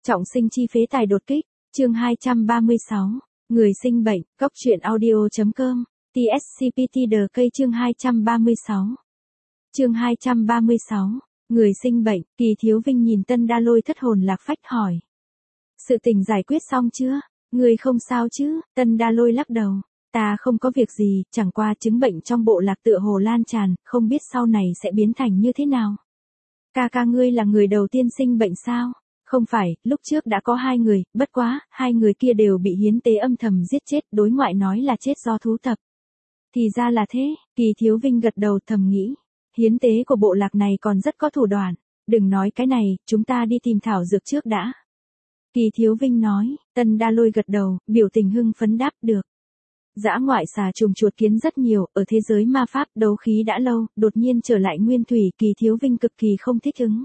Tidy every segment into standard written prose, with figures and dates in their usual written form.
Trọng sinh chi phế tài đột kích, chương 236, người sinh bệnh, góc truyện audio.com, TSCPT The Cây chương 236. Chương 236, người sinh bệnh, Kỳ Thiếu Vinh nhìn Tân Đa Lôi thất hồn lạc phách hỏi. Sự tình giải quyết xong chưa? Người không sao chứ? Tân Đa Lôi lắc đầu. Ta không có việc gì, chẳng qua chứng bệnh trong bộ lạc tựa hồ lan tràn, không biết sau này sẽ biến thành như thế nào. Ca ngươi là người đầu tiên sinh bệnh sao? Không phải, lúc trước đã có 2 người, bất quá, 2 người kia đều bị hiến tế âm thầm giết chết, đối ngoại nói là chết do thú tập. Thì ra là thế, Kỳ Thiếu Vinh gật đầu thầm nghĩ. Hiến tế của bộ lạc này còn rất có thủ đoạn, đừng nói cái này, chúng ta đi tìm thảo dược trước đã. Kỳ Thiếu Vinh nói, Tân Đa Lôi gật đầu, biểu tình hưng phấn đáp được. Dã ngoại xà trùng chuột kiến rất nhiều, ở thế giới ma pháp đấu khí đã lâu, đột nhiên trở lại nguyên thủy, Kỳ Thiếu Vinh cực kỳ không thích ứng.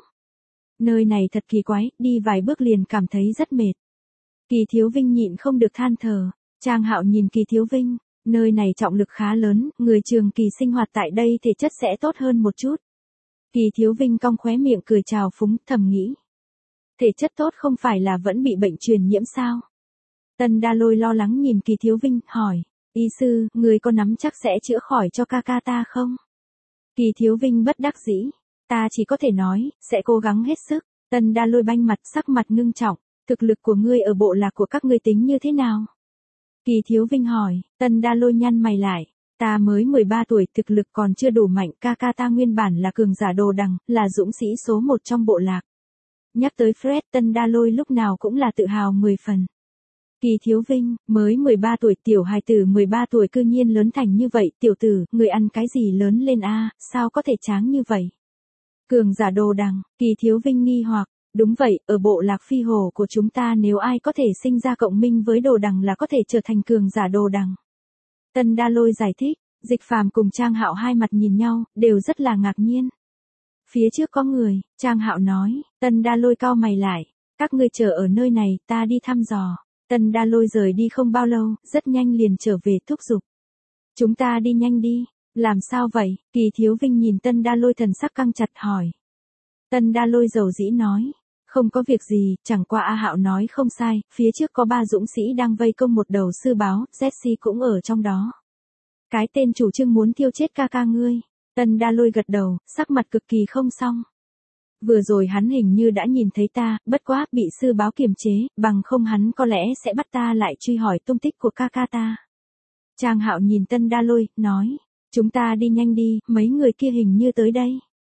Nơi này thật kỳ quái, đi vài bước liền cảm thấy rất mệt. Kỳ Thiếu Vinh nhịn không được than thở. Trang Hạo nhìn Kỳ Thiếu Vinh, nơi này trọng lực khá lớn, người trường kỳ sinh hoạt tại đây thể chất sẽ tốt hơn một chút. Kỳ Thiếu Vinh cong khóe miệng cười chào phúng, thầm nghĩ. Thể chất tốt không phải là vẫn bị bệnh truyền nhiễm sao? Tân Đa Lôi lo lắng nhìn Kỳ Thiếu Vinh, hỏi, y sư, người có nắm chắc sẽ chữa khỏi cho ca ta không? Kỳ Thiếu Vinh bất đắc dĩ. Ta chỉ có thể nói, sẽ cố gắng hết sức. Tân Đa Lôi banh mặt, sắc mặt ngưng trọng. Thực lực của ngươi ở bộ lạc của các ngươi tính như thế nào? Kỳ Thiếu Vinh hỏi. Tân Đa Lôi nhăn mày lại. Ta mới 13 tuổi, thực lực còn chưa đủ mạnh. Ca ta nguyên bản là cường giả đồ đằng, là dũng sĩ số 1 trong bộ lạc. Nhắc tới Fred, Tân Đa Lôi lúc nào cũng là tự hào 10 phần. Kỳ Thiếu Vinh, mới 13 tuổi, tiểu hài tử 13 tuổi cư nhiên lớn thành như vậy. Tiểu tử, người ăn cái gì lớn lên a? Sao có thể tráng như vậy? Cường giả đồ đằng, Kỳ Thiếu Vinh nghi hoặc, đúng vậy, ở bộ lạc phi hồ của chúng ta nếu ai có thể sinh ra cộng minh với đồ đằng là có thể trở thành cường giả đồ đằng. Tân Đa Lôi giải thích, Dịch Phàm cùng Trang Hạo hai mặt nhìn nhau, đều rất là ngạc nhiên. Phía trước có người, Trang Hạo nói, Tân Đa Lôi cau mày lại, các ngươi chờ ở nơi này, ta đi thăm dò. Tân Đa Lôi rời đi không bao lâu, rất nhanh liền trở về thúc giục. Chúng ta đi nhanh đi. Làm sao vậy? Kỳ Thiếu Vinh nhìn Tân Đa Lôi thần sắc căng chặt hỏi. Tân Đa Lôi dầu dĩ nói. Không có việc gì, chẳng qua A Hạo nói không sai, phía trước có 3 dũng sĩ đang vây công một đầu sư báo, Jesse cũng ở trong đó. Cái tên chủ trương muốn thiêu chết ca ngươi. Tân Đa Lôi gật đầu, sắc mặt cực kỳ không xong. Vừa rồi hắn hình như đã nhìn thấy ta, bất quá bị sư báo kiềm chế, bằng không hắn có lẽ sẽ bắt ta lại truy hỏi tung tích của ca ta. Trang Hạo nhìn Tân Đa Lôi, nói. Chúng ta đi nhanh đi, mấy người kia hình như tới đây.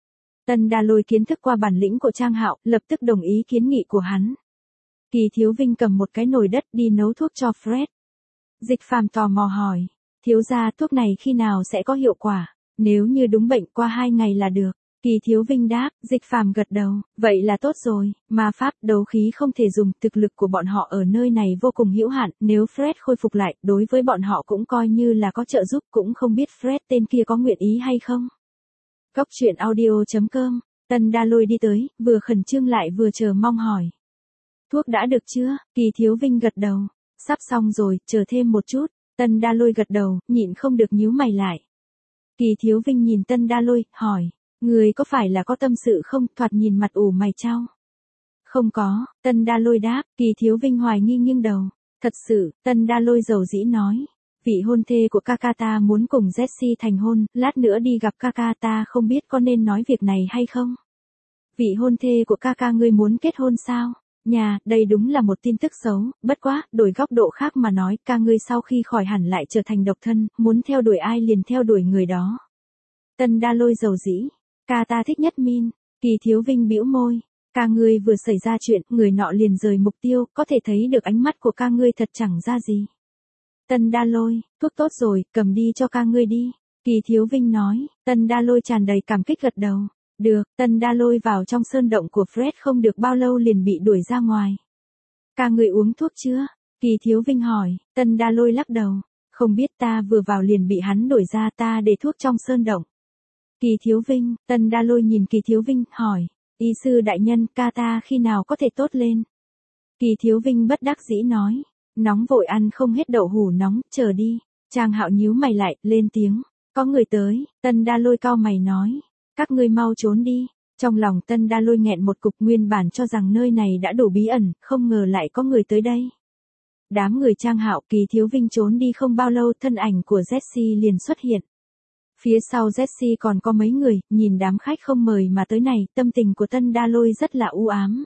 Tân Đa Lôi kiến thức qua bản lĩnh của Trang Hạo, lập tức đồng ý kiến nghị của hắn. Kỳ Thiếu Vinh cầm một cái nồi đất đi nấu thuốc cho Fred. Dịch Phàm tò mò hỏi, thiếu gia thuốc này khi nào sẽ có hiệu quả? Nếu như đúng bệnh qua 2 ngày là được. Kỳ Thiếu Vinh đáp, Dịch Phàm gật đầu, vậy là tốt rồi, ma pháp đấu khí không thể dùng, thực lực của bọn họ ở nơi này vô cùng hữu hạn, nếu Fred khôi phục lại, đối với bọn họ cũng coi như là có trợ giúp, cũng không biết Fred tên kia có nguyện ý hay không. Góc truyện audio.com, Tân Đa Lôi đi tới, vừa khẩn trương lại vừa chờ mong hỏi. Thuốc đã được chưa? Kỳ Thiếu Vinh gật đầu, sắp xong rồi, chờ thêm một chút. Tân Đa Lôi gật đầu, nhịn không được nhíu mày lại. Kỳ Thiếu Vinh nhìn Tân Đa Lôi, hỏi. Người có phải là có tâm sự không, thoạt nhìn mặt ủ mày chau? Không có, Tân Đa Lôi đáp, Kỳ Thiếu Vinh hoài nghi nghiêng đầu. Thật sự, Tân Đa Lôi dầu dĩ nói. Vị hôn thê của ca ta muốn cùng Jesse thành hôn, lát nữa đi gặp ca ta không biết có nên nói việc này hay không? Vị hôn thê của ca ngươi muốn kết hôn sao? Nhà, đây đúng là một tin tức xấu, bất quá, đổi góc độ khác mà nói, ca ngươi sau khi khỏi hẳn lại trở thành độc thân, muốn theo đuổi ai liền theo đuổi người đó. Tân Đa Lôi dầu dĩ. Ca ta thích nhất Min. Kỳ Thiếu Vinh bĩu môi. Ca ngươi vừa xảy ra chuyện, người nọ liền rời mục tiêu, có thể thấy được ánh mắt của ca ngươi thật chẳng ra gì. Tân Đa Lôi, thuốc tốt rồi, cầm đi cho ca ngươi đi. Kỳ Thiếu Vinh nói. Tân Đa Lôi tràn đầy cảm kích gật đầu. Được, Tân Đa Lôi vào trong sơn động của Fred không được bao lâu liền bị đuổi ra ngoài. Ca ngươi uống thuốc chưa? Kỳ Thiếu Vinh hỏi. Tân Đa Lôi lắc đầu. Không biết, ta vừa vào liền bị hắn đuổi ra, ta để thuốc trong sơn động. Kỳ Thiếu Vinh, Tân Đa Lôi nhìn Kỳ Thiếu Vinh, hỏi, y sư đại nhân, ca ta khi nào có thể tốt lên? Kỳ Thiếu Vinh bất đắc dĩ nói, nóng vội ăn không hết đậu hủ nóng, chờ đi. Trang Hạo nhíu mày lại, lên tiếng, có người tới. Tân Đa Lôi cau mày nói, các ngươi mau trốn đi. Trong lòng Tân Đa Lôi nghẹn một cục, nguyên bản cho rằng nơi này đã đủ bí ẩn, không ngờ lại có người tới đây. Đám người Trang Hạo, Kỳ Thiếu Vinh trốn đi không bao lâu, thân ảnh của Jessie liền xuất hiện. Phía sau Jessie còn có mấy người, nhìn đám khách không mời mà tới này, tâm tình của Tân Đa Lôi rất là u ám.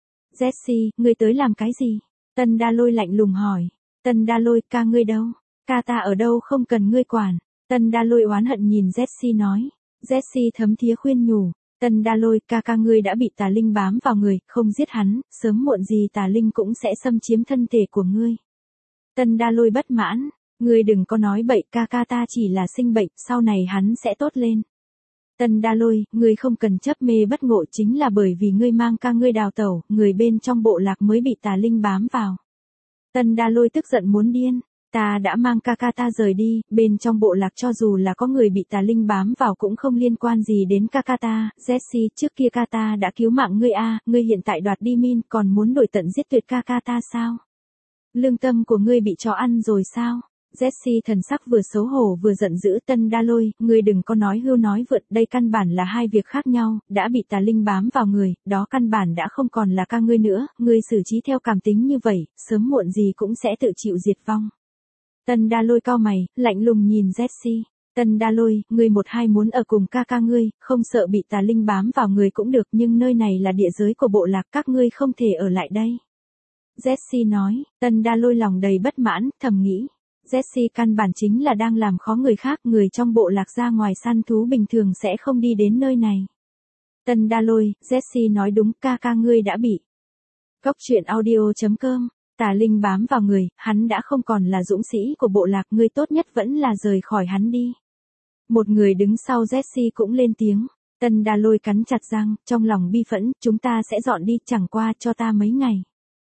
Jessie, ngươi tới làm cái gì? Tân Đa Lôi lạnh lùng hỏi. Tân Đa Lôi, ca ngươi đâu? Ca ta ở đâu không cần ngươi quản. Tân Đa Lôi oán hận nhìn Jessie nói. Jessie thấm thía khuyên nhủ. Tân Đa Lôi, ca ngươi đã bị tà linh bám vào người, không giết hắn, sớm muộn gì tà linh cũng sẽ xâm chiếm thân thể của ngươi. Tân Đa Lôi bất mãn. Ngươi đừng có nói bậy, ca ta chỉ là sinh bệnh, sau này hắn sẽ tốt lên. Tân Đa Lôi, ngươi không cần chấp mê bất ngộ, chính là bởi vì ngươi mang ca ngươi đào tẩu, người bên trong bộ lạc mới bị tà linh bám vào. Tân Đa Lôi tức giận muốn điên. Ta đã mang ca ta rời đi, bên trong bộ lạc cho dù là có người bị tà linh bám vào cũng không liên quan gì đến ca ta. Jessie, trước kia ca ta đã cứu mạng ngươi ngươi hiện tại đoạt đi Min, còn muốn đổi tận giết tuyệt ca ta sao? Lương tâm của ngươi bị chó ăn rồi sao? Jessie thần sắc vừa xấu hổ vừa giận dữ. Tân Đa Lôi, ngươi đừng có nói hưu nói vượt, đây căn bản là hai việc khác nhau, đã bị tà linh bám vào người, đó căn bản đã không còn là ca ngươi nữa, ngươi xử trí theo cảm tính như vậy, sớm muộn gì cũng sẽ tự chịu diệt vong. Tân Đa Lôi cau mày, lạnh lùng nhìn Jessie. Tân Đa Lôi, ngươi một hai muốn ở cùng ca ngươi, không sợ bị tà linh bám vào người cũng được, nhưng nơi này là địa giới của bộ lạc, các ngươi không thể ở lại đây. Jessie nói. Tân Đa Lôi lòng đầy bất mãn, thầm nghĩ. Jessie căn bản chính là đang làm khó người khác, người trong bộ lạc ra ngoài săn thú bình thường sẽ không đi đến nơi này. Tân Đa Lôi, Jessie nói đúng, ca ngươi đã bị. Góc truyện audio.com. Tà linh bám vào người, hắn đã không còn là dũng sĩ của bộ lạc, ngươi tốt nhất vẫn là rời khỏi hắn đi. Một người đứng sau Jessie cũng lên tiếng. Tân Đa Lôi cắn chặt răng, trong lòng bi phẫn, chúng ta sẽ dọn đi, chẳng qua cho ta mấy ngày.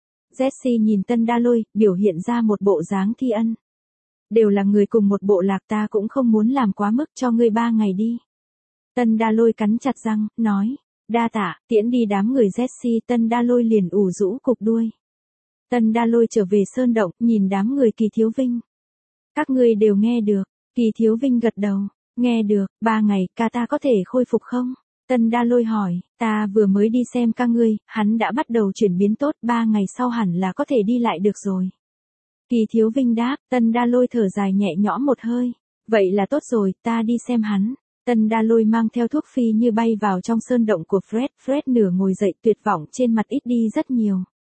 Jessie nhìn Tân Đa Lôi, biểu hiện ra một bộ dáng thi ân. Đều là người cùng một bộ lạc, ta cũng không muốn làm quá mức, cho ngươi 3 ngày đi. Tân Đa Lôi cắn chặt răng, nói. Đa tạ, tiễn đi đám người Jessie. Tân Đa Lôi liền ủ rũ cục đuôi. Tân Đa Lôi trở về sơn động, nhìn đám người Kỳ Thiếu Vinh. Các ngươi đều nghe được. Kỳ Thiếu Vinh gật đầu. Nghe được, 3 ngày, ca ta có thể khôi phục không? Tân Đa Lôi hỏi. Ta vừa mới đi xem ca ngươi, hắn đã bắt đầu chuyển biến tốt, 3 ngày sau hẳn là có thể đi lại được rồi. Kỳ Thiếu Vinh đáp. Tân Đa Lôi thở dài nhẹ nhõm một hơi. Vậy là tốt rồi, ta đi xem hắn. Tân Đa Lôi mang theo thuốc phi như bay vào trong sơn động của Fred. Fred nửa ngồi dậy, tuyệt vọng trên mặt ít đi rất nhiều.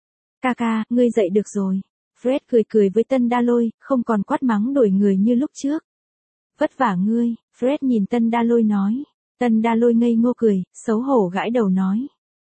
Ca, ngươi dậy được rồi. Fred cười với Tân Đa Lôi, không còn quát mắng đuổi người như lúc trước. Vất vả ngươi, Fred nhìn Tân Đa Lôi nói. Tân Đa Lôi ngây ngô cười, xấu hổ gãi đầu nói.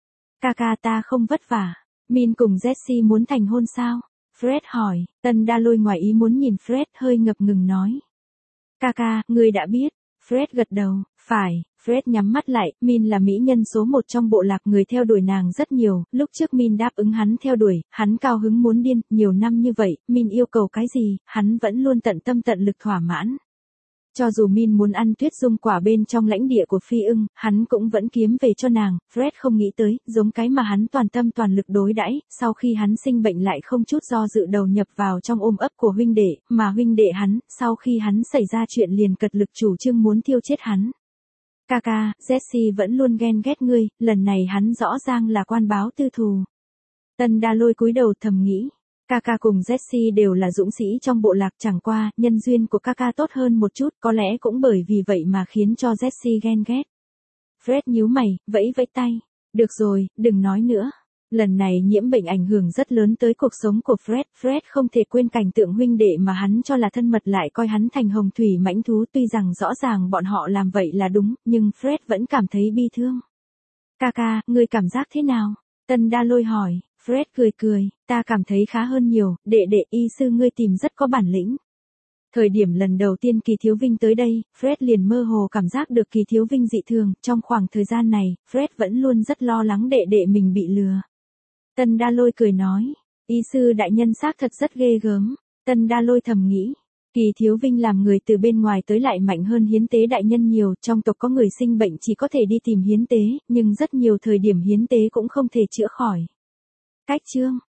Ca ta không vất vả. Min cùng Jessie muốn thành hôn sao? Fred hỏi. Tân Đa Lôi ngoài ý muốn nhìn Fred, hơi ngập ngừng nói. Ca, ngươi đã biết. Fred gật đầu. Phải. Fred nhắm mắt lại, Min là mỹ nhân số 1 trong bộ lạc, người theo đuổi nàng rất nhiều, lúc trước Min đáp ứng hắn theo đuổi, hắn cao hứng muốn điên, nhiều năm như vậy, Min yêu cầu cái gì, hắn vẫn luôn tận tâm tận lực thỏa mãn. Cho dù Min muốn ăn tuyết dung quả bên trong lãnh địa của phi ưng, hắn cũng vẫn kiếm về cho nàng. Fred không nghĩ tới, giống cái mà hắn toàn tâm toàn lực đối đãi, sau khi hắn sinh bệnh lại không chút do dự đầu nhập vào trong ôm ấp của huynh đệ, mà huynh đệ hắn, sau khi hắn xảy ra chuyện liền cật lực chủ trương muốn thiêu chết hắn. Ca, Jessie vẫn luôn ghen ghét ngươi, lần này hắn rõ ràng là quan báo tư thù. Tân Đa Lôi cúi đầu thầm nghĩ. Ca cùng Jessie đều là dũng sĩ trong bộ lạc, chẳng qua, nhân duyên của ca tốt hơn một chút, có lẽ cũng bởi vì vậy mà khiến cho Jessie ghen ghét. Fred nhíu mày, vẫy tay. Được rồi, đừng nói nữa. Lần này nhiễm bệnh ảnh hưởng rất lớn tới cuộc sống của Fred. Fred không thể quên cảnh tượng huynh đệ mà hắn cho là thân mật lại coi hắn thành hồng thủy mãnh thú, tuy rằng rõ ràng bọn họ làm vậy là đúng, nhưng Fred vẫn cảm thấy bi thương. Ca, ngươi cảm giác thế nào? Tân Đa Lôi hỏi. Fred cười, ta cảm thấy khá hơn nhiều, đệ y sư ngươi tìm rất có bản lĩnh. Thời điểm lần đầu tiên Kỳ Thiếu Vinh tới đây, Fred liền mơ hồ cảm giác được Kỳ Thiếu Vinh dị thường, trong khoảng thời gian này, Fred vẫn luôn rất lo lắng đệ mình bị lừa. Tân Đa Lôi cười nói, y sư đại nhân xác thật rất ghê gớm. Tân Đa Lôi thầm nghĩ, Kỳ Thiếu Vinh làm người từ bên ngoài tới lại mạnh hơn hiến tế đại nhân nhiều, trong tộc có người sinh bệnh chỉ có thể đi tìm hiến tế, nhưng rất nhiều thời điểm hiến tế cũng không thể chữa khỏi. Cách chương